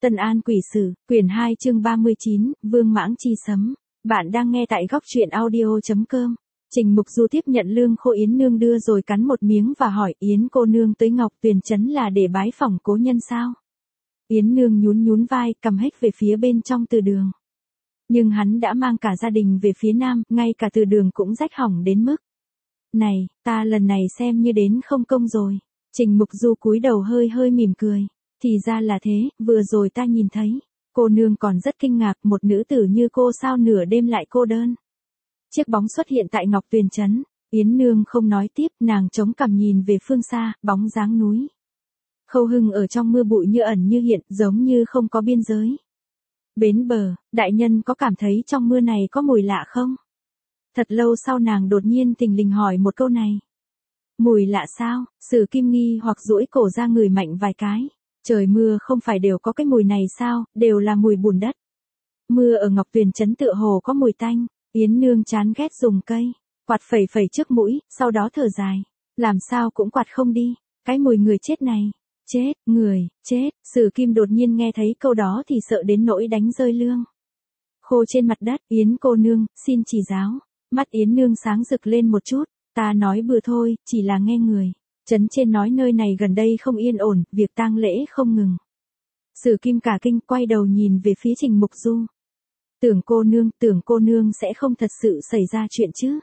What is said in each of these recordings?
Tân An Quỷ Sử, quyển 2 chương 39, Vương Mãng Chi Sấm. Bạn đang nghe tại góc truyện audio.com. Trình Mục Du tiếp nhận lương khô Yến Nương đưa rồi cắn một miếng và hỏi Yến cô nương tới Ngọc Tuyền Trấn là để bái phỏng cố nhân sao? Yến Nương nhún nhún vai, cầm hết về phía bên trong từ đường. Nhưng hắn đã mang cả gia đình về phía nam, ngay cả từ đường cũng rách hỏng đến mức. Này, ta lần này xem như đến không công rồi. Trình Mục Du cúi đầu hơi hơi mỉm cười. Thì ra là thế, vừa rồi ta nhìn thấy. Cô nương còn rất kinh ngạc, một nữ tử như cô sao nửa đêm lại cô đơn. Chiếc bóng xuất hiện tại Ngọc Tuyền Trấn. Yến Nương không nói tiếp, nàng chống cằm nhìn về phương xa, bóng dáng núi. Khâu Hưng ở trong mưa bụi như ẩn như hiện, giống như không có biên giới. Bến bờ, đại nhân có cảm thấy trong mưa này có mùi lạ không? Thật lâu sau nàng đột nhiên thình lình hỏi một câu này. Mùi lạ sao? Sử Kim nghi hoặc duỗi cổ ra ngửi mạnh vài cái. Trời mưa không phải đều có cái mùi này sao, đều là mùi bùn đất. Mưa ở Ngọc Tuyền Trấn tựa hồ có mùi tanh. Yến Nương chán ghét dùng cây quạt phẩy phẩy trước mũi, sau đó thở dài. Làm sao cũng quạt không đi. Cái mùi người chết này. Chết, người, chết. Sử Kim đột nhiên nghe thấy câu đó thì sợ đến nỗi đánh rơi lương khô trên mặt đất. Yến cô nương, xin chỉ giáo. Mắt Yến Nương sáng rực lên một chút. Ta nói bừa thôi, chỉ là nghe người. Trấn trên nói nơi này gần đây không yên ổn, việc tang lễ không ngừng. Sử Kim cả kinh, quay đầu nhìn về phía Trình Mục Du. Tưởng cô nương sẽ không thật sự xảy ra chuyện chứ.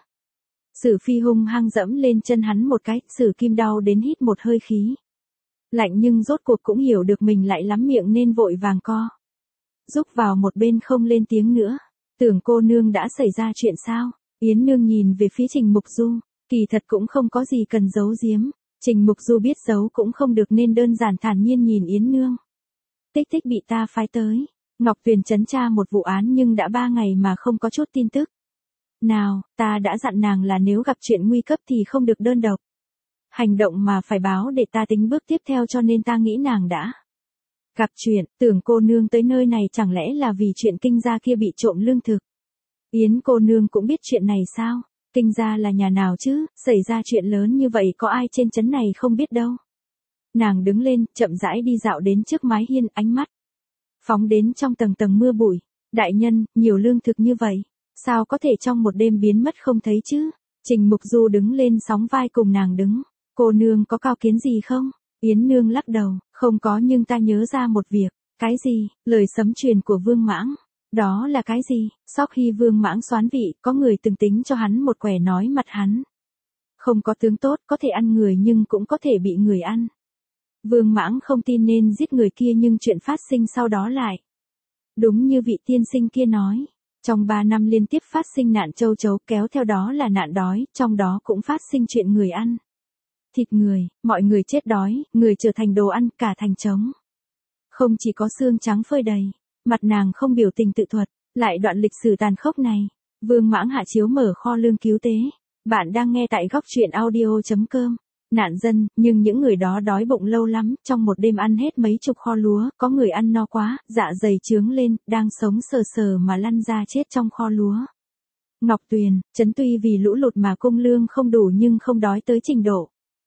Sử Phi hung hăng dẫm lên chân hắn một cái, Sử Kim đau đến hít một hơi khí lạnh, nhưng rốt cuộc cũng hiểu được mình lại lắm miệng nên vội vàng co rúc vào một bên không lên tiếng nữa. Tưởng cô nương đã xảy ra chuyện sao? Yến Nương nhìn về phía Trình Mục Du, kỳ thật cũng không có gì cần giấu giếm. Trình Mục Du biết giấu cũng không được nên đơn giản thản nhiên nhìn Yến Nương. Tích Tích bị ta phái tới Ngọc Tuyền Trấn tra một vụ án nhưng đã 3 ngày mà không có chút tin tức nào. Ta đã dặn nàng là nếu gặp chuyện nguy cấp thì không được đơn độc hành động mà phải báo để ta tính bước tiếp theo, cho nên ta nghĩ nàng đã gặp chuyện. Tưởng cô nương tới nơi này chẳng lẽ là vì chuyện Kinh gia kia bị trộm lương thực? Yến cô nương cũng biết chuyện này sao? Kinh gia là nhà nào chứ, xảy ra chuyện lớn như vậy có ai trên trấn này không biết đâu. Nàng đứng lên, chậm rãi đi dạo đến trước mái hiên, ánh mắt phóng đến trong tầng tầng mưa bụi. Đại nhân, nhiều lương thực như vậy, sao có thể trong một đêm biến mất không thấy chứ? Trình Mục Du đứng lên sóng vai cùng nàng đứng. Cô nương có cao kiến gì không? Yến Nương lắc đầu, không có, nhưng ta nhớ ra một việc. Cái gì? Lời sấm truyền của Vương Mãng. Đó là cái gì? Sau khi Vương Mãng soán vị, có người từng tính cho hắn một quẻ, nói mặt hắn không có tướng tốt, có thể ăn người nhưng cũng có thể bị người ăn. Vương Mãng không tin nên giết người kia, nhưng chuyện phát sinh sau đó lại đúng như vị tiên sinh kia nói. Trong 3 năm liên tiếp phát sinh nạn châu chấu, kéo theo đó là nạn đói, trong đó cũng phát sinh chuyện người ăn thịt người, mọi người chết đói, người trở thành đồ ăn, cả thành trống không chỉ có xương trắng phơi đầy. Mặt nàng không biểu tình tự thuật lại đoạn lịch sử tàn khốc này. Vương Mãng hạ chiếu mở kho lương cứu tế. Bạn đang nghe tại góc truyện audio.com. Nạn dân, nhưng những người đó đói bụng lâu lắm, trong một đêm ăn hết mấy chục kho lúa, có người ăn no quá, dạ dày trướng lên, đang sống sờ sờ mà lăn ra chết trong kho lúa. Ngọc Tuyền Trấn tuy vì lũ lụt mà cung lương không đủ nhưng không đói tới trình độ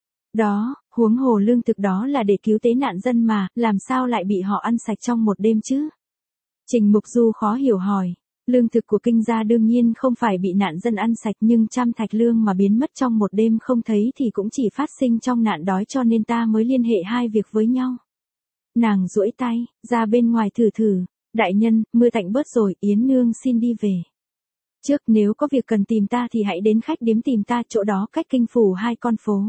đó, huống hồ lương thực đó là để cứu tế nạn dân mà, làm sao lại bị họ ăn sạch trong một đêm chứ? Trình Mục Du khó hiểu hỏi. Lương thực của Kinh gia đương nhiên không phải bị nạn dân ăn sạch, nhưng trăm thạch lương mà biến mất trong một đêm không thấy thì cũng chỉ phát sinh trong nạn đói, cho nên ta mới liên hệ hai việc với nhau. Nàng duỗi tay ra bên ngoài thử thử. Đại nhân, mưa tạnh bớt rồi, Yến Nương xin đi về trước, nếu có việc cần tìm ta thì hãy đến khách điếm tìm ta, chỗ đó cách Kinh phủ 2 con phố.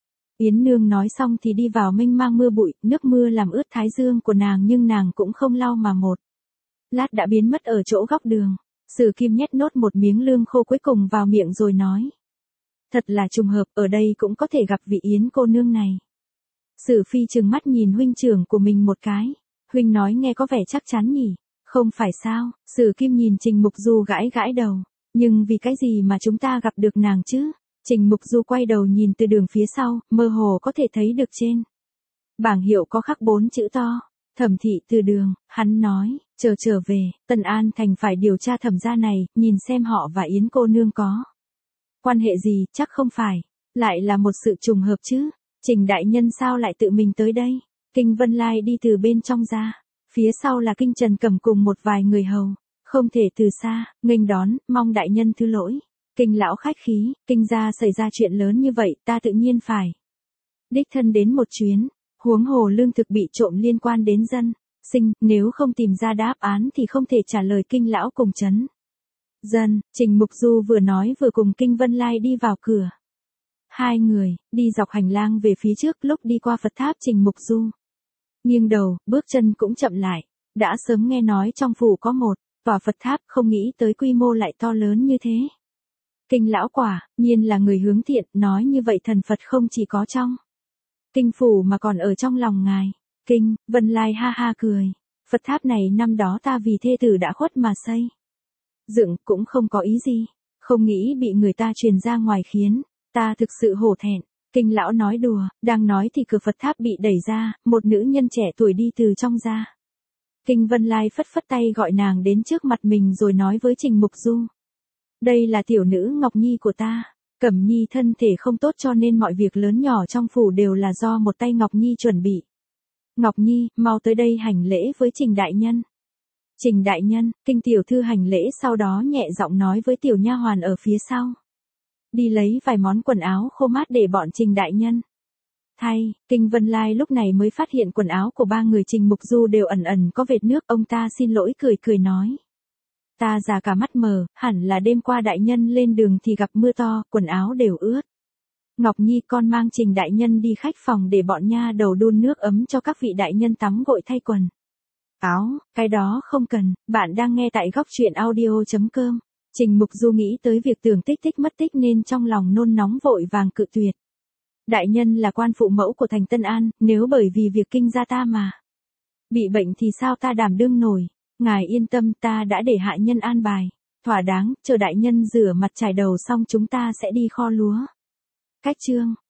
Yến Nương nói xong thì đi vào mênh mang mưa bụi, nước mưa làm ướt thái dương của nàng nhưng nàng cũng không lau mà một lát đã biến mất ở chỗ góc đường. Sử Kim nhét nốt một miếng lương khô cuối cùng vào miệng rồi nói. Thật là trùng hợp, ở đây cũng có thể gặp vị Yến cô nương này. Sử Phi trừng mắt nhìn huynh trưởng của mình một cái. Huynh nói nghe có vẻ chắc chắn nhỉ? Không phải sao? Sử Kim nhìn Trình Mục Du gãi gãi đầu. Nhưng vì cái gì mà chúng ta gặp được nàng chứ? Trình Mục Du quay đầu nhìn từ đường phía sau, mơ hồ có thể thấy được trên bảng hiệu có khắc 4 chữ to. Thẩm thị từ đường. Hắn nói, trở về, Tân An Thành phải điều tra thẩm gia này, nhìn xem họ và Yến cô nương có quan hệ gì. Chắc không phải lại là một sự trùng hợp chứ? Trình đại nhân sao lại tự mình tới đây? Kinh Vân Lai đi từ bên trong ra, Phía sau là Kinh Trần Cẩm cùng một vài người hầu, không thể từ xa, nghênh đón, mong đại nhân thứ lỗi. Kinh lão khách khí, Kinh gia xảy ra chuyện lớn như vậy, ta tự nhiên phải đích thân đến một chuyến, huống hồ lương thực bị trộm liên quan đến dân sinh, nếu không tìm ra đáp án thì không thể trả lời Kinh lão cùng chấn dân. Trình Mục Du vừa nói vừa cùng Kinh Vân Lai đi vào cửa. Hai người đi dọc hành lang về phía trước, lúc đi qua Phật tháp Trình Mục Du nghiêng đầu, bước chân cũng chậm lại. Đã sớm nghe nói trong phủ có một tòa Phật tháp, không nghĩ tới quy mô lại to lớn như thế. Kinh lão quả nhiên là người hướng thiện, nói như vậy thần Phật không chỉ có trong kinh phủ mà còn ở trong lòng ngài. Kinh Vân Lai ha ha cười. Phật tháp này năm đó ta vì thê tử đã khuất mà xây dựng, cũng không có ý gì, không nghĩ bị người ta truyền ra ngoài khiến ta thực sự hổ thẹn. Kinh lão nói đùa, đang nói thì cửa Phật tháp bị đẩy ra, một nữ nhân trẻ tuổi đi từ trong ra. Kinh Vân Lai phất phất tay gọi nàng đến trước mặt mình rồi nói với Trình Mục Du. Đây là tiểu nữ Ngọc Nhi của ta. Cẩm Nhi thân thể không tốt cho nên mọi việc lớn nhỏ trong phủ đều là do một tay Ngọc Nhi chuẩn bị. Ngọc Nhi, mau tới đây hành lễ với Trình đại nhân. Trình đại nhân, Kinh tiểu thư hành lễ, sau đó nhẹ giọng nói với tiểu nha hoàn ở phía sau. Đi lấy vài món quần áo khô mát để bọn Trình đại nhân thay. Kinh Vân Lai lúc này mới phát hiện quần áo của ba người Trình Mục Du đều ẩn ẩn có vệt nước, ông ta xin lỗi cười cười nói. Ta già cả mắt mờ, hẳn là đêm qua đại nhân lên đường thì gặp mưa to, quần áo đều ướt. Ngọc Nhi, con mang Trình đại nhân đi khách phòng để bọn nha đầu đun nước ấm cho các vị đại nhân tắm gội thay quần áo. Cái đó không cần, bạn đang nghe tại góc truyện audio.com. Trình Mục Du nghĩ tới việc Tưởng Tích Tích mất tích nên trong lòng nôn nóng vội vàng cự tuyệt. Đại nhân là quan phụ mẫu của thành Tân An, nếu bởi vì việc Kinh gia ta mà bị bệnh thì sao ta đảm đương nổi. Ngài yên tâm, ta đã để hạ nhân an bài thỏa đáng, chờ đại nhân rửa mặt trải đầu xong chúng ta sẽ đi kho lúa cách Trương